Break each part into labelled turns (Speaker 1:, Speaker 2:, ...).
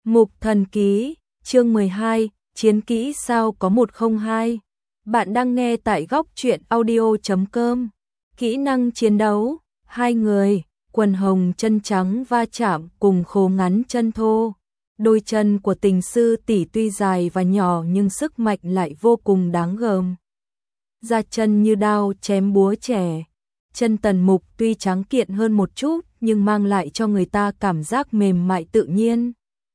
Speaker 1: Mục Thần Ký, chương 12, Chiến kỹ sao có 102. Bạn đang nghe tại góc truyện audio.com. Kỹ năng chiến đấu, hai người, quần hồng chân trắng va chạm cùng khố ngắn chân thô. Đôi chân của tình sư tỷ tuy dài và nhỏ nhưng sức mạnh lại vô cùng đáng gờm. Da chân như đao chém búa trẻ. Chân Tần Mục tuy trắng kiện hơn một chút nhưng mang lại cho người ta cảm giác mềm mại tự nhiên.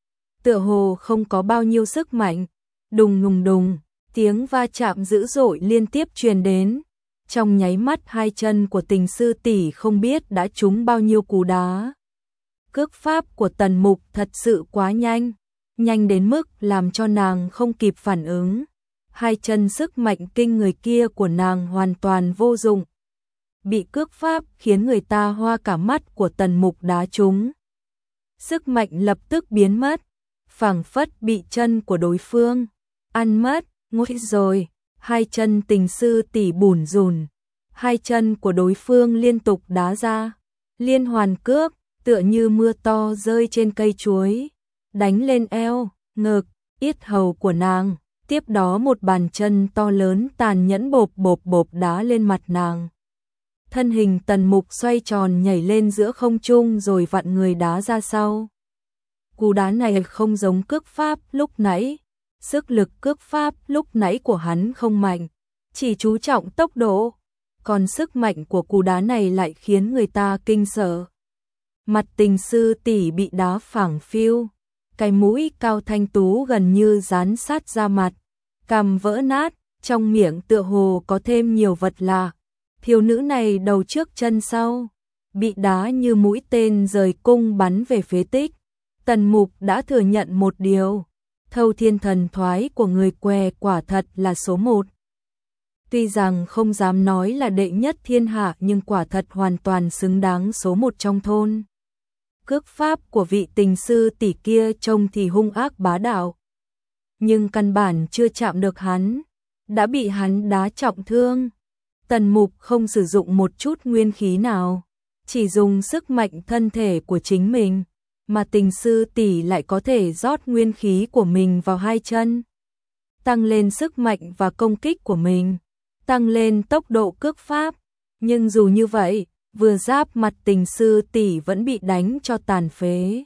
Speaker 1: Tựa hồ không có bao nhiêu sức mạnh. Đùng đùng đùng, tiếng va chạm dữ dội liên tiếp truyền đến. Trong nháy mắt hai chân của tình sư tỷ không biết đã trúng bao nhiêu cú đá. Cước pháp của Tần Mục thật sự quá nhanh, nhanh đến mức làm cho nàng không kịp phản ứng. Hai chân sức mạnh kinh người kia của nàng hoàn toàn vô dụng. Bị cước pháp khiến người ta hoa cả mắt của Tần Mục đá trúng. Sức mạnh lập tức biến mất, phảng phất bị chân của đối phương ăn mất. Nguy rồi, hai chân tình sư tỷ bủn rủn. Hai chân của đối phương liên tục đá ra, liên hoàn cước, tựa như mưa to rơi trên cây chuối, đánh lên eo, ngực, yết hầu của nàng. Tiếp đó một bàn chân to lớn tàn nhẫn bộp bộp bộp đá lên mặt nàng. Thân hình Tần Mục xoay tròn nhảy lên giữa không trung rồi vặn người đá ra sau. Cú đá này không giống cước pháp lúc nãy. Sức lực cước pháp lúc nãy của hắn không mạnh, chỉ chú trọng tốc độ. Còn sức mạnh của cú đá này lại khiến người ta kinh sợ. Mặt tình sư tỷ bị đá phảng phiu. Cái mũi cao thanh tú gần như dán sát ra mặt. Cằm vỡ nát, trong miệng tựa hồ có thêm nhiều vật lạ. Thiếu nữ này đầu trước chân sau, bị đá như mũi tên rời cung bắn về phế tích. Tần Mục đã thừa nhận một điều. Thâu thiên thần thoái của người què quả thật là số 1. Tuy rằng không dám nói là đệ nhất thiên hạ nhưng quả thật hoàn toàn xứng đáng số 1 trong thôn. Cước pháp của vị tình sư tỷ kia trông thì hung ác bá đạo. Nhưng căn bản chưa chạm được hắn, đã bị hắn đá trọng thương. Tần Mục không sử dụng một chút nguyên khí nào, chỉ dùng sức mạnh thân thể của chính mình. Mà tình sư tỷ lại có thể rót nguyên khí của mình vào hai chân, tăng lên sức mạnh và công kích của mình, tăng lên tốc độ cước pháp. Nhưng dù như vậy, vừa giáp mặt tình sư tỷ vẫn bị đánh cho tàn phế.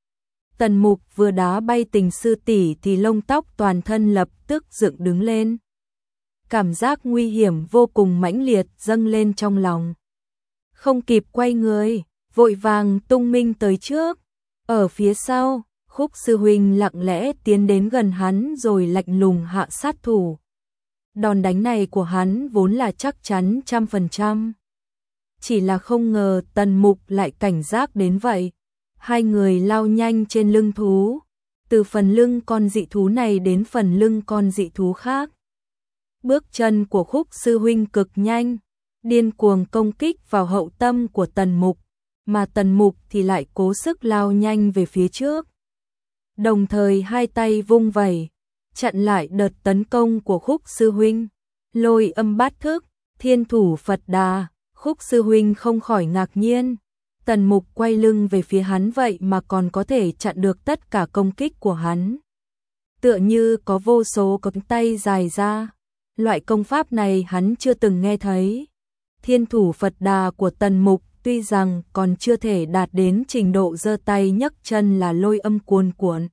Speaker 1: Tần Mục vừa đá bay tình sư tỷ thì lông tóc toàn thân lập tức dựng đứng lên. Cảm giác nguy hiểm vô cùng mãnh liệt dâng lên trong lòng. Không kịp quay người, vội vàng tung minh tới trước. Ở phía sau, Khúc sư huynh lặng lẽ tiến đến gần hắn rồi lạnh lùng hạ sát thủ. Đòn đánh này của hắn vốn là chắc chắn 100%. Chỉ là không ngờ Tần Mục lại cảnh giác đến vậy. Hai người lao nhanh trên lưng thú, từ phần lưng con dị thú này đến phần lưng con dị thú khác. Bước chân của Khúc sư huynh cực nhanh, điên cuồng công kích vào hậu tâm của Tần Mục. Mà Tần Mục thì lại cố sức lao nhanh về phía trước. Đồng thời hai tay vung vẩy, chặn lại đợt tấn công của Khúc sư huynh. Lôi âm bát thức, thiên thủ Phật Đà. Khúc sư huynh không khỏi ngạc nhiên. Tần Mục quay lưng về phía hắn vậy mà còn có thể chặn được tất cả công kích của hắn. Tựa như có vô số cánh tay dài ra. Loại công pháp này hắn chưa từng nghe thấy. Thiên thủ Phật Đà của Tần Mục tuy rằng còn chưa thể đạt đến trình độ giơ tay nhấc chân là lôi âm cuồn cuộn,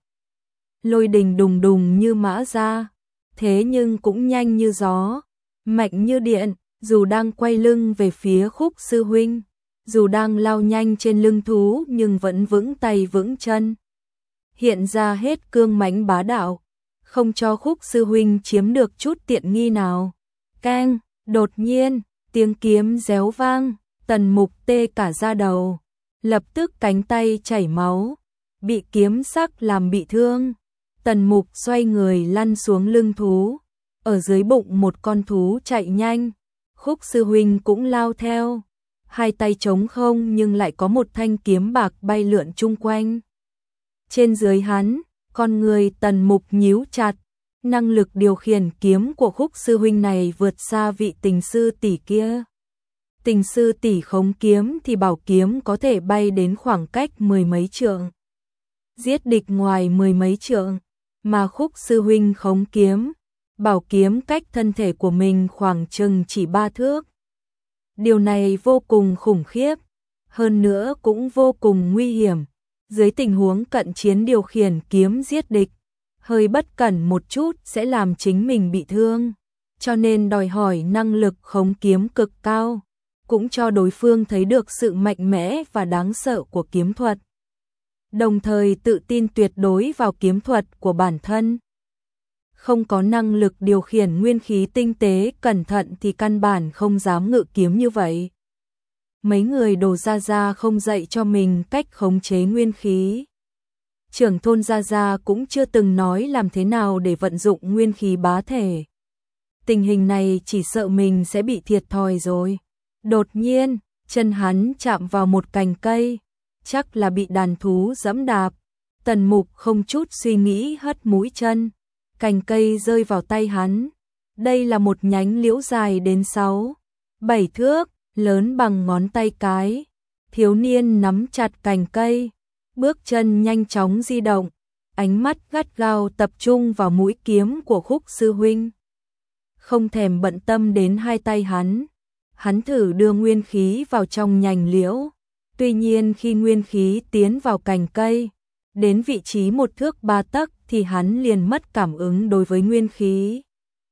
Speaker 1: lôi đình đùng đùng như mã ra, thế nhưng cũng nhanh như gió, mạnh như điện. Dù đang quay lưng về phía Khúc sư huynh, dù đang lao nhanh trên lưng thú nhưng vẫn vững tay vững chân, hiện ra hết cương mãnh bá đạo, không cho Khúc sư huynh chiếm được chút tiện nghi nào. Keng, đột nhiên, tiếng kiếm réo vang. Tần Mục tê cả da đầu, lập tức cánh tay chảy máu, bị kiếm sắc làm bị thương. Tần Mục xoay người lăn xuống lưng thú, ở dưới bụng một con thú chạy nhanh. Khúc sư huynh cũng lao theo, hai tay trống không nhưng lại có một thanh kiếm bạc bay lượn chung quanh. Trên dưới hắn, con người Tần Mục nhíu chặt, năng lực điều khiển kiếm của Khúc sư huynh này vượt xa vị tình sư tỷ kia. Tình sư tỷ khống kiếm thì bảo kiếm có thể bay đến khoảng cách 10 mấy trượng. giết địch ngoài mười mấy trượng, mà Khúc sư huynh khống kiếm, bảo kiếm cách thân thể của mình khoảng chừng chỉ 3 thước. Điều này vô cùng khủng khiếp, hơn nữa cũng vô cùng nguy hiểm. Dưới tình huống cận chiến điều khiển kiếm giết địch, hơi bất cẩn một chút sẽ làm chính mình bị thương, cho nên đòi hỏi năng lực khống kiếm cực cao, cũng cho đối phương thấy được sự mạnh mẽ và đáng sợ của kiếm thuật. Đồng thời tự tin tuyệt đối vào kiếm thuật của bản thân. Không có năng lực điều khiển nguyên khí tinh tế cẩn thận thì căn bản không dám ngự kiếm như vậy. Mấy người Đồ Gia Gia không dạy cho mình cách khống chế nguyên khí. Trưởng thôn Gia Gia cũng chưa từng nói làm thế nào để vận dụng nguyên khí bá thể. Tình hình này chỉ sợ mình sẽ bị thiệt thòi rồi. Đột nhiên, chân hắn chạm vào một cành cây, chắc là bị đàn thú giẫm đạp. Tần Mục không chút suy nghĩ hất mũi chân, cành cây rơi vào tay hắn. Đây là một nhánh liễu dài đến 6-7 thước, lớn bằng ngón tay cái. Thiếu niên nắm chặt cành cây, bước chân nhanh chóng di động, ánh mắt gắt gao tập trung vào mũi kiếm của Khúc sư huynh. Không thèm bận tâm đến hai tay hắn thử đưa nguyên khí vào trong nhành liễu. Tuy nhiên khi nguyên khí tiến vào cành cây, đến vị trí 1 thước 3 tấc thì hắn liền mất cảm ứng đối với nguyên khí.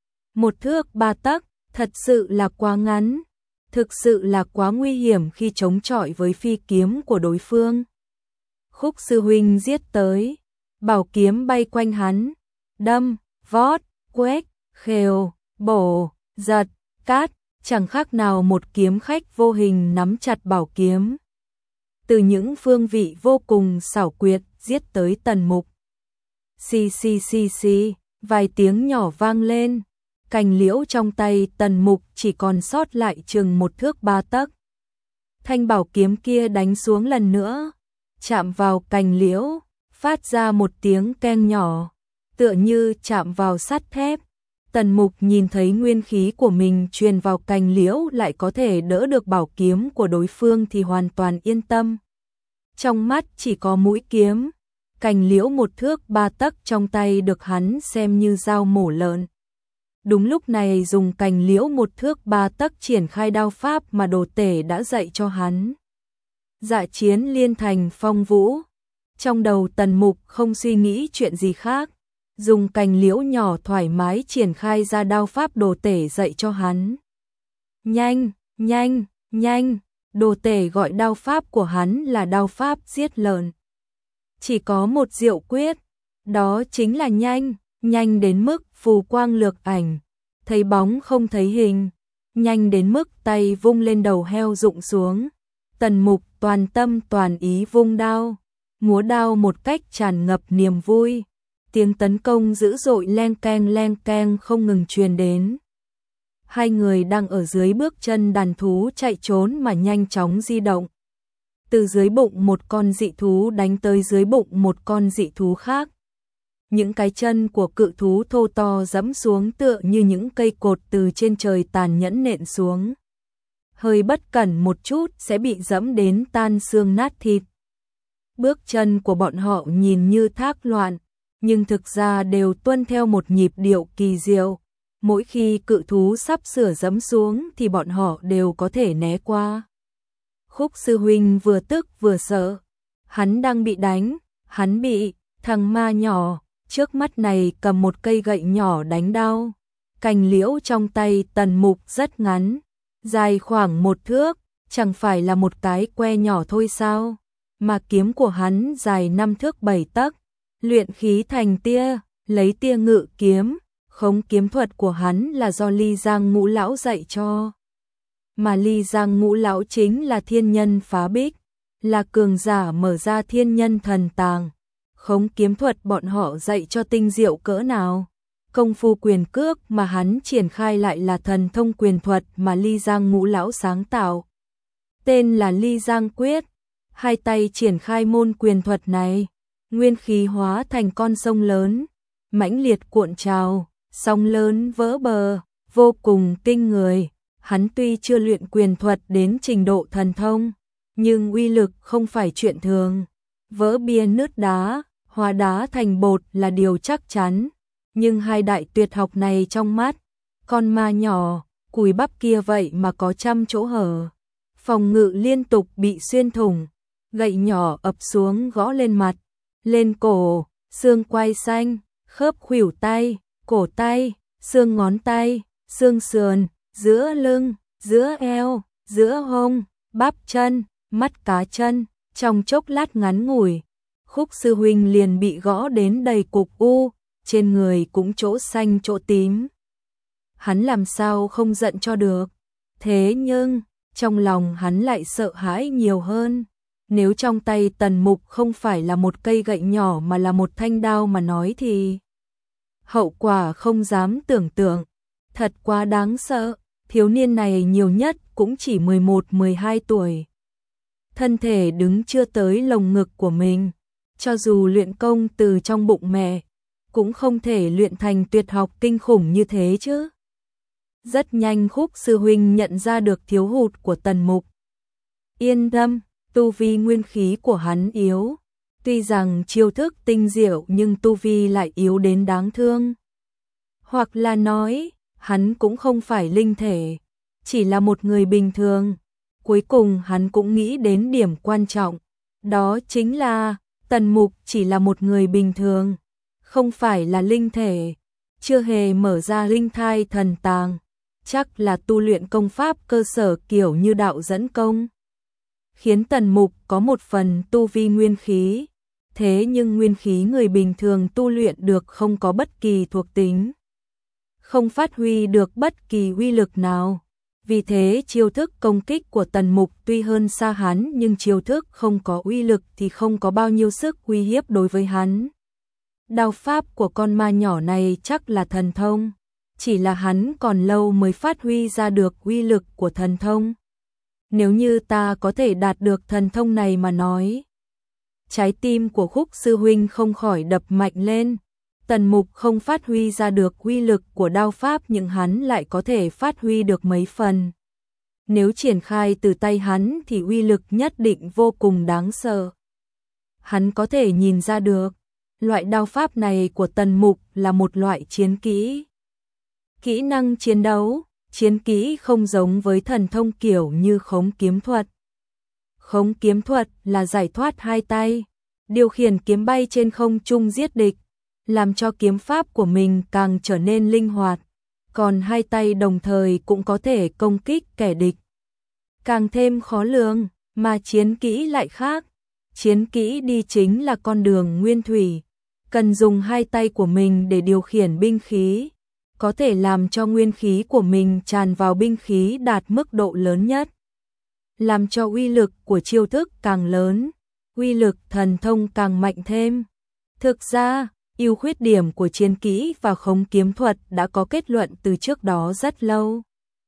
Speaker 1: 1 thước 3 tấc, thật sự là quá ngắn, thực sự là quá nguy hiểm khi chống chọi với phi kiếm của đối phương. Khúc sư huynh giết tới, bảo kiếm bay quanh hắn, đâm, vót, quét, khều, bổ, giật, cát, chẳng khác nào một kiếm khách vô hình nắm chặt bảo kiếm. Từ những phương vị vô cùng xảo quyệt giết tới Tần Mục. Xì xì xì xì, vài tiếng nhỏ vang lên, cành liễu trong tay Tần Mục chỉ còn sót lại chừng 1 thước 3 tấc. Thanh bảo kiếm kia đánh xuống lần nữa, chạm vào cành liễu, phát ra một tiếng keng nhỏ, tựa như chạm vào sắt thép. Tần Mục nhìn thấy nguyên khí của mình truyền vào cành liễu lại có thể đỡ được bảo kiếm của đối phương thì hoàn toàn yên tâm. Trong mắt chỉ có mũi kiếm, cành liễu 1 thước 3 tấc trong tay được hắn xem như dao mổ lợn. Đúng lúc này dùng cành liễu 1 thước 3 tấc triển khai đao pháp mà Đồ Tể đã dạy cho hắn. Dạ chiến liên thành phong vũ. Trong đầu Tần Mục không suy nghĩ chuyện gì khác, dùng cành liễu nhỏ thoải mái triển khai ra đao pháp Đồ Tể dạy cho hắn. Nhanh, nhanh, nhanh, Đồ Tể gọi đao pháp của hắn là đao pháp giết lợn. Chỉ có một diệu quyết, đó chính là nhanh, nhanh đến mức phù quang lược ảnh, thấy bóng không thấy hình, nhanh đến mức tay vung lên đầu heo rụng xuống. Tần Mục toàn tâm toàn ý vung đao, múa đao một cách tràn ngập niềm vui. Tiếng tấn công dữ dội leng keng không ngừng truyền đến. Hai người đang ở dưới bước chân đàn thú chạy trốn mà nhanh chóng di động. Từ dưới bụng một con dị thú đánh tới dưới bụng một con dị thú khác. Những cái chân của cự thú thô to giẫm xuống tựa như những cây cột từ trên trời tàn nhẫn nện xuống. Hơi bất cẩn một chút sẽ bị giẫm đến tan xương nát thịt. Bước chân của bọn họ nhìn như thác loạn, nhưng thực ra đều tuân theo một nhịp điệu kỳ diệu. Mỗi khi cự thú sắp sửa giẫm xuống thì bọn họ đều có thể né qua. Khúc sư huynh vừa tức vừa sợ. Hắn đang bị đánh, hắn bị thằng ma nhỏ trước mắt này cầm một cây gậy nhỏ đánh đau. Cành liễu trong tay Tần Mục rất ngắn, dài khoảng 1 thước, chẳng phải là một cái que nhỏ thôi sao? Mà kiếm của hắn dài 5 thước 7 tấc, luyện khí thành tia, lấy tia ngự kiếm, khống kiếm thuật của hắn là do Ly Giang Ngũ lão dạy cho. Mà Ly Giang Ngũ lão chính là thiên nhân phá bích, là cường giả mở ra thiên nhân thần tàng. Khống kiếm thuật bọn họ dạy cho tinh diệu cỡ nào? Công phu quyền cước mà hắn triển khai lại là thần thông quyền thuật mà Ly Giang Ngũ lão sáng tạo. Tên là Ly Giang Quyết. Hai tay triển khai môn quyền thuật này, nguyên khí hóa thành con sông lớn, mãnh liệt cuộn trào, sóng lớn vỡ bờ, vô cùng kinh người. Hắn tuy chưa luyện quyền thuật đến trình độ thần thông, nhưng uy lực không phải chuyện thường. Vỡ bia nứt đá, hóa đá thành bột là điều chắc chắn, nhưng hai đại tuyệt học này trong mắt con ma nhỏ, cùi bắp kia vậy mà có trăm chỗ hở. Phòng ngự liên tục bị xuyên thủng, gậy nhỏ ập xuống gõ lên mặt, lên cổ, xương quai xanh, khớp khuỷu tay, cổ tay, xương ngón tay, xương sườn, giữa lưng, giữa eo, giữa hông, bắp chân, mắt cá chân. Trong chốc lát ngắn ngủi, Khúc sư huynh liền bị gõ đến đầy cục u, trên người cũng chỗ xanh chỗ tím. Hắn làm sao không giận cho được, thế nhưng trong lòng hắn lại sợ hãi nhiều hơn. Nếu trong tay Tần Mục không phải là một cây gậy nhỏ mà là một thanh đao mà nói thì hậu quả không dám tưởng tượng, thật quá đáng sợ. Thiếu niên này nhiều nhất cũng chỉ 11-12 tuổi. Thân thể đứng chưa tới lồng ngực của mình, cho dù luyện công từ trong bụng mẹ, cũng không thể luyện thành tuyệt học kinh khủng như thế chứ. Rất nhanh Khúc sư huynh nhận ra được thiếu hụt của Tần Mục. Yên tâm, tu vi nguyên khí của hắn yếu, tuy rằng chiêu thức tinh diệu nhưng tu vi lại yếu đến đáng thương. Hoặc là nói, hắn cũng không phải linh thể, chỉ là một người bình thường. Cuối cùng hắn cũng nghĩ đến điểm quan trọng, đó chính là Tần Mục chỉ là một người bình thường, không phải là linh thể, chưa hề mở ra linh thai thần tàng, chắc là tu luyện công pháp cơ sở kiểu như đạo dẫn công. Khiến Tần Mục có một phần tu vi nguyên khí, thế nhưng nguyên khí người bình thường tu luyện được không có bất kỳ thuộc tính, không phát huy được bất kỳ uy lực nào. Vì thế chiêu thức công kích của Tần Mục tuy hơn xa hắn nhưng chiêu thức không có uy lực thì không có bao nhiêu sức uy hiếp đối với hắn. Đao pháp của con ma nhỏ này chắc là thần thông, chỉ là hắn còn lâu mới phát huy ra được uy lực của thần thông. Nếu như ta có thể đạt được thần thông này mà nói. Trái tim của Khúc sư huynh không khỏi đập mạnh lên. Tần Mục không phát huy ra được uy lực của đao pháp nhưng hắn lại có thể phát huy được mấy phần. Nếu triển khai từ tay hắn thì uy lực nhất định vô cùng đáng sợ. Hắn có thể nhìn ra được, loại đao pháp này của Tần Mục là một loại chiến kỹ. Kỹ năng chiến đấu, chiến kỹ không giống với thần thông kiểu như khống kiếm thuật. Khống kiếm thuật là giải thoát hai tay, điều khiển kiếm bay trên không trung giết địch, làm cho kiếm pháp của mình càng trở nên linh hoạt, còn hai tay đồng thời cũng có thể công kích kẻ địch. Càng thêm khó lường, mà chiến kỹ lại khác. Chiến kỹ đi chính là con đường nguyên thủy, cần dùng hai tay của mình để điều khiển binh khí, có thể làm cho nguyên khí của mình tràn vào binh khí đạt mức độ lớn nhất, làm cho uy lực của chiêu thức càng lớn, uy lực thần thông càng mạnh thêm. Thực ra, ưu khuyết điểm của chiến kỹ và khống kiếm thuật đã có kết luận từ trước đó rất lâu.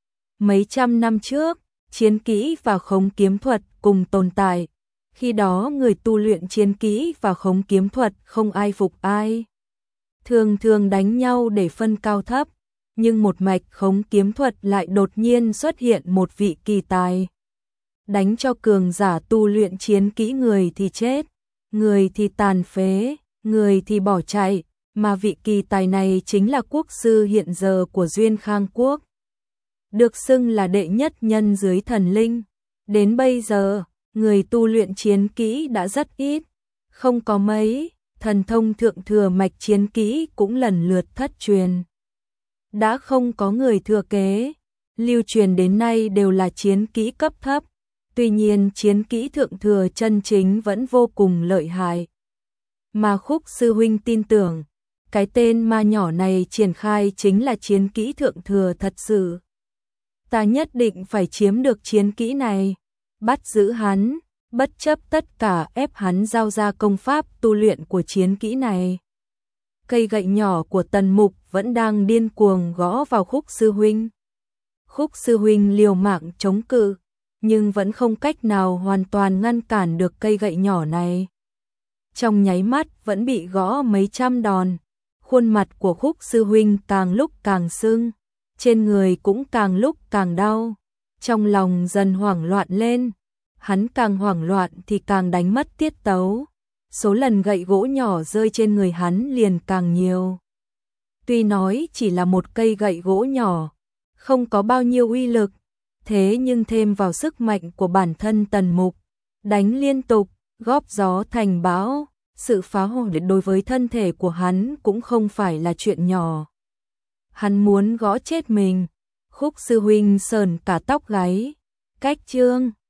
Speaker 1: Mấy trăm năm trước, chiến kỹ và khống kiếm thuật cùng tồn tại. Khi đó người tu luyện chiến kỹ và khống kiếm thuật không ai phục ai. Thường thường đánh nhau để phân cao thấp, nhưng một mạch khống kiếm thuật lại đột nhiên xuất hiện một vị kỳ tài. Đánh cho cường giả tu luyện chiến kỹ người thì chết, người thì tàn phế, người thì bỏ chạy, mà vị kỳ tài này chính là quốc sư hiện giờ của Duyên Khang Quốc. Được xưng là đệ nhất nhân dưới thần linh. Đến bây giờ, người tu luyện chiến kỹ đã rất ít, không có mấy, thần thông thượng thừa mạch chiến kỹ cũng lần lượt thất truyền. Đã không có người thừa kế, lưu truyền đến nay đều là chiến kỹ cấp thấp, tuy nhiên chiến kỹ thượng thừa chân chính vẫn vô cùng lợi hại. Mà Khúc sư huynh tin tưởng, cái tên ma nhỏ này triển khai chính là chiến kỹ thượng thừa thật sự. Ta nhất định phải chiếm được chiến kỹ này, bắt giữ hắn, bất chấp tất cả ép hắn giao ra công pháp tu luyện của chiến kỹ này. Cây gậy nhỏ của Tần Mục vẫn đang điên cuồng gõ vào Khúc sư huynh. Khúc sư huynh liều mạng chống cự, nhưng vẫn không cách nào hoàn toàn ngăn cản được cây gậy nhỏ này. Trong nháy mắt vẫn bị gõ mấy trăm đòn, khuôn mặt của Khúc sư huynh càng lúc càng sưng, trên người cũng càng lúc càng đau, trong lòng dần hoảng loạn lên, hắn càng hoảng loạn thì càng đánh mất tiết tấu, số lần gậy gỗ nhỏ rơi trên người hắn liền càng nhiều. Tuy nói chỉ là một cây gậy gỗ nhỏ, không có bao nhiêu uy lực, thế nhưng thêm vào sức mạnh của bản thân Tần Mục, đánh liên tục, góp gió thành bão, sự phá hủy đối với thân thể của hắn cũng không phải là chuyện nhỏ. Hắn muốn gõ chết mình. Khúc sư huynh sờn cả tóc gáy. Cách chương